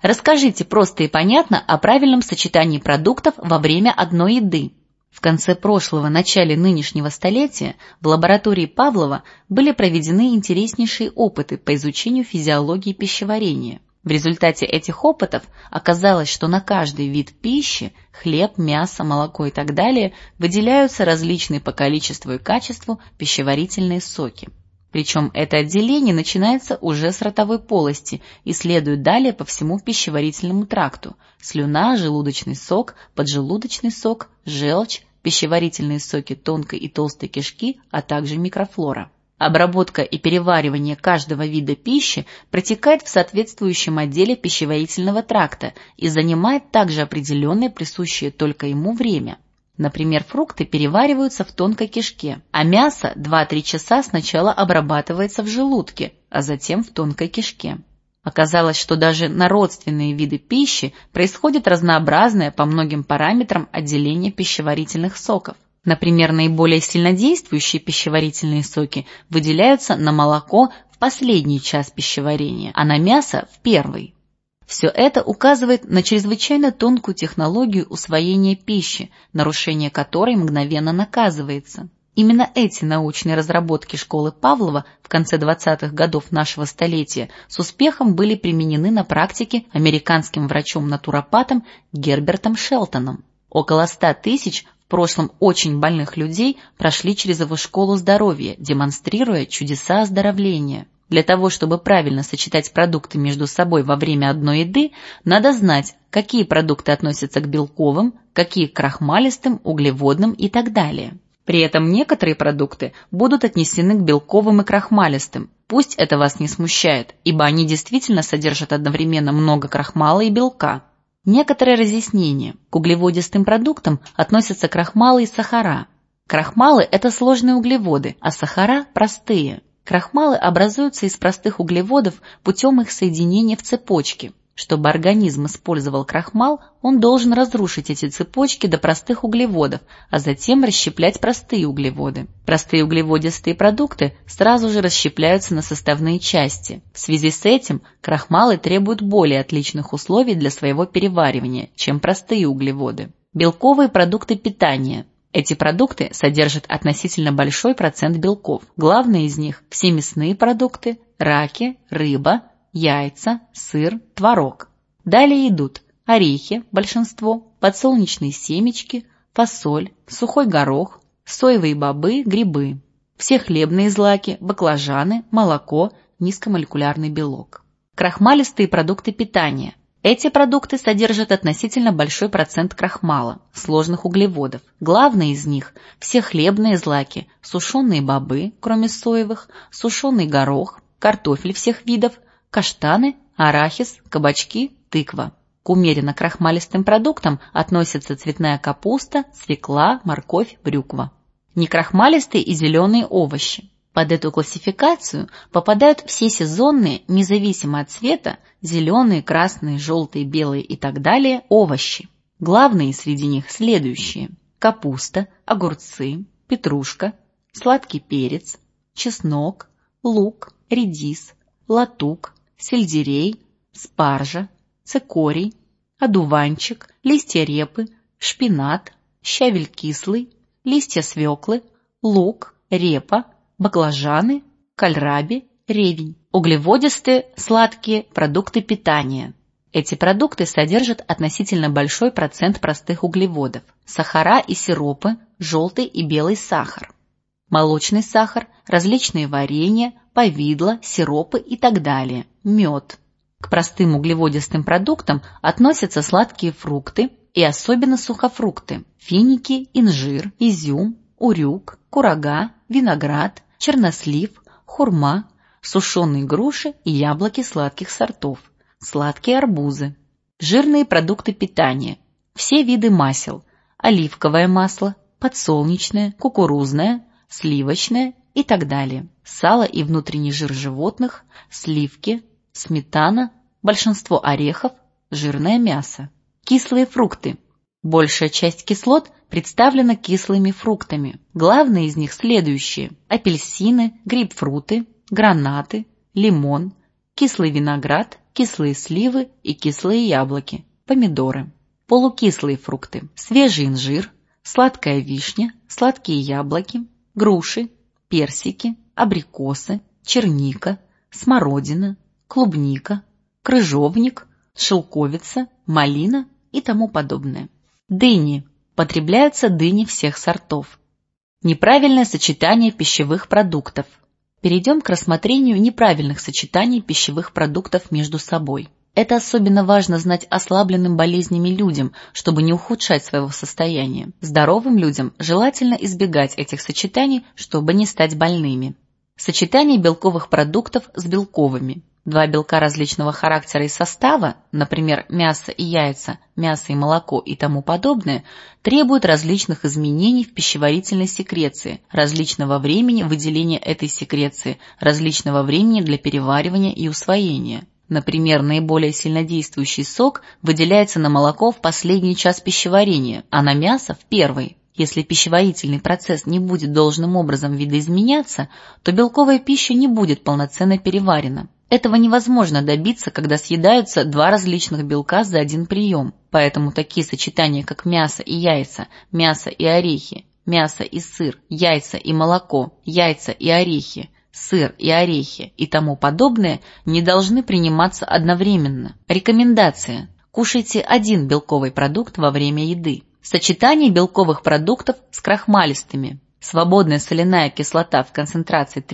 Расскажите просто и понятно о правильном сочетании продуктов во время одной еды. В конце прошлого, начале нынешнего столетия в лаборатории Павлова были проведены интереснейшие опыты по изучению физиологии пищеварения. В результате этих опытов оказалось, что на каждый вид пищи – хлеб, мясо, молоко и так далее – выделяются различные по количеству и качеству пищеварительные соки. Причем это отделение начинается уже с ротовой полости и следует далее по всему пищеварительному тракту: слюна, желудочный сок, поджелудочный сок, желчь, пищеварительные соки тонкой и толстой кишки, а также микрофлора. Обработка и переваривание каждого вида пищи протекает в соответствующем отделе пищеварительного тракта и занимает также определенное присущее только ему время. Например, фрукты перевариваются в тонкой кишке, а мясо 2-3 часа сначала обрабатывается в желудке, а затем в тонкой кишке. Оказалось, что даже на родственные виды пищи происходит разнообразное по многим параметрам отделение пищеварительных соков. Например, наиболее сильнодействующие пищеварительные соки выделяются на молоко в последний час пищеварения, а на мясо в первый. Все это указывает на чрезвычайно тонкую технологию усвоения пищи, нарушение которой мгновенно наказывается. Именно эти научные разработки школы Павлова в конце 20-х годов нашего столетия с успехом были применены на практике американским врачом-натуропатом Гербертом Шелтоном. Около 100 тысяч в прошлом очень больных людей прошли через его школу здоровья, демонстрируя чудеса оздоровления. Для того, чтобы правильно сочетать продукты между собой во время одной еды, надо знать, какие продукты относятся к белковым, какие к крахмалистым, углеводным и так далее. При этом некоторые продукты будут отнесены к белковым и крахмалистым. Пусть это вас не смущает, ибо они действительно содержат одновременно много крахмала и белка. Некоторые разъяснения. К углеводистым продуктам относятся крахмалы и сахара. Крахмалы – это сложные углеводы, а сахара – простые. Крахмалы образуются из простых углеводов путем их соединения в цепочки. Чтобы организм использовал крахмал, он должен разрушить эти цепочки до простых углеводов, а затем расщеплять простые углеводы. Простые углеводистые продукты сразу же расщепляются на составные части. В связи с этим крахмалы требуют более отличных условий для своего переваривания, чем простые углеводы. Белковые продукты питания. Эти продукты содержат относительно большой процент белков. Главные из них – все мясные продукты, раки, рыба, яйца, сыр, творог. Далее идут орехи, большинство, подсолнечные семечки, фасоль, сухой горох, соевые бобы, грибы. Все хлебные злаки, баклажаны, молоко, низкомолекулярный белок. Крахмалистые продукты питания. Эти продукты содержат относительно большой процент крахмала, сложных углеводов. Главные из них – все хлебные злаки, сушеные бобы, кроме соевых, сушеный горох, картофель всех видов, каштаны, арахис, кабачки, тыква. К умеренно крахмалистым продуктам относятся цветная капуста, свекла, морковь, брюква. Некрахмалистые и зеленые овощи. Под эту классификацию попадают все сезонные, независимо от цвета, зеленые, красные, желтые, белые и так далее, овощи. Главные среди них следующие: капуста, огурцы, петрушка, сладкий перец, чеснок, лук, редис, латук, сельдерей, спаржа, цикорий, одуванчик, листья репы, шпинат, щавель кислый, листья свеклы, лук, репа, баклажаны, кальраби, ревень. Углеводистые, сладкие продукты питания. Эти продукты содержат относительно большой процент простых углеводов, сахара и сиропы, желтый и белый сахар, молочный сахар, различные варенья, повидло, сиропы и так далее, мед. К простым углеводистым продуктам относятся сладкие фрукты и особенно сухофрукты, финики, инжир, изюм, урюк, курага, виноград, чернослив, хурма, сушеные груши и яблоки сладких сортов, сладкие арбузы. Жирные продукты питания. Все виды масел: оливковое масло, подсолнечное, кукурузное, сливочное и так далее. Сало и внутренний жир животных, сливки, сметана, большинство орехов, жирное мясо. Кислые фрукты. Большая часть кислот представлена кислыми фруктами. Главные из них следующие: апельсины, грейпфруты, гранаты, лимон, кислый виноград, кислые сливы и кислые яблоки, помидоры. Полукислые фрукты – свежий инжир, сладкая вишня, сладкие яблоки, груши, персики, абрикосы, черника, смородина, клубника, крыжовник, шелковица, малина и тому подобное. Дыни. Потребляются дыни всех сортов. Неправильное сочетание пищевых продуктов. Перейдем к рассмотрению неправильных сочетаний пищевых продуктов между собой. Это особенно важно знать ослабленным болезнями людям, чтобы не ухудшать своего состояния. Здоровым людям желательно избегать этих сочетаний, чтобы не стать больными. Сочетание белковых продуктов с белковыми. Два белка различного характера и состава, например, мясо и яйца, мясо и молоко и тому подобное, требуют различных изменений в пищеварительной секреции, различного времени выделения этой секреции, различного времени для переваривания и усвоения. Например, наиболее сильнодействующий сок выделяется на молоко в последний час пищеварения, а на мясо в первый. Если пищеварительный процесс не будет должным образом видоизменяться, то белковая пища не будет полноценно переварена. Этого невозможно добиться, когда съедаются два различных белка за один прием, поэтому такие сочетания, как мясо и яйца, мясо и орехи, мясо и сыр, яйца и молоко, яйца и орехи, сыр и орехи и тому подобное, не должны приниматься одновременно. Рекомендация. Кушайте один белковый продукт во время еды. Сочетание белковых продуктов с крахмалистыми. Свободная соляная кислота в концентрации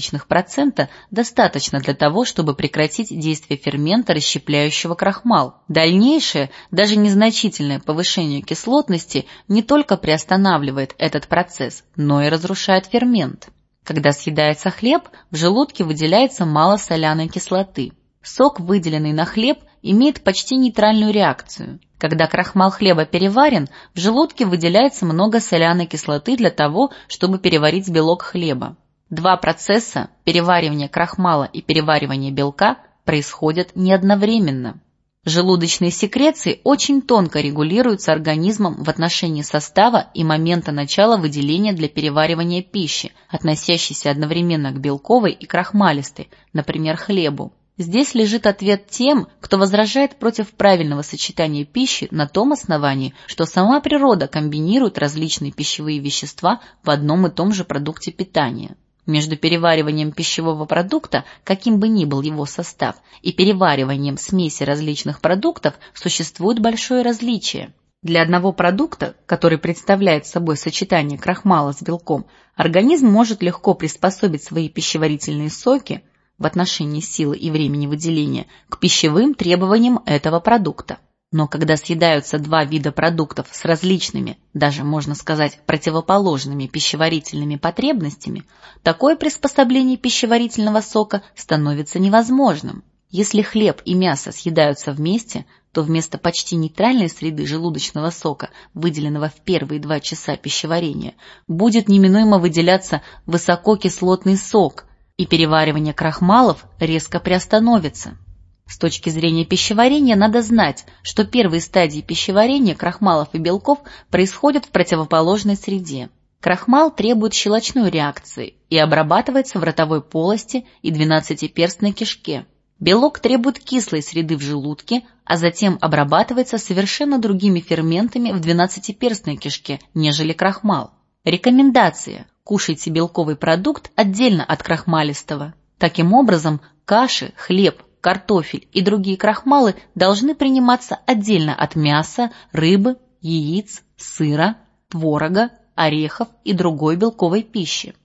0,03% достаточно для того, чтобы прекратить действие фермента, расщепляющего крахмал. Дальнейшее, даже незначительное повышение кислотности не только приостанавливает этот процесс, но и разрушает фермент. Когда съедается хлеб, в желудке выделяется мало соляной кислоты. Сок, выделенный на хлеб, имеет почти нейтральную реакцию. Когда крахмал хлеба переварен, в желудке выделяется много соляной кислоты для того, чтобы переварить белок хлеба. Два процесса, переваривание крахмала и переваривание белка, происходят не одновременно. Желудочные секреции очень тонко регулируются организмом в отношении состава и момента начала выделения для переваривания пищи, относящейся одновременно к белковой и крахмалистой, например, хлебу. Здесь лежит ответ тем, кто возражает против правильного сочетания пищи на том основании, что сама природа комбинирует различные пищевые вещества в одном и том же продукте питания. Между перевариванием пищевого продукта, каким бы ни был его состав, и перевариванием смеси различных продуктов существует большое различие. Для одного продукта, который представляет собой сочетание крахмала с белком, организм может легко приспособить свои пищеварительные соки в отношении силы и времени выделения к пищевым требованиям этого продукта. Но когда съедаются два вида продуктов с различными, даже можно сказать противоположными пищеварительными потребностями, такое приспособление пищеварительного сока становится невозможным. Если хлеб и мясо съедаются вместе, то вместо почти нейтральной среды желудочного сока, выделенного в первые 2 часа пищеварения, будет неминуемо выделяться высококислотный сок, и переваривание крахмалов резко приостановится. С точки зрения пищеварения надо знать, что первые стадии пищеварения крахмалов и белков происходят в противоположной среде. Крахмал требует щелочной реакции и обрабатывается в ротовой полости и двенадцатиперстной кишке. Белок требует кислой среды в желудке, а затем обрабатывается совершенно другими ферментами в двенадцатиперстной кишке, нежели крахмал. Рекомендация. Кушайте белковый продукт отдельно от крахмалистого. Таким образом, каши, хлеб, картофель и другие крахмалы должны приниматься отдельно от мяса, рыбы, яиц, сыра, творога, орехов и другой белковой пищи.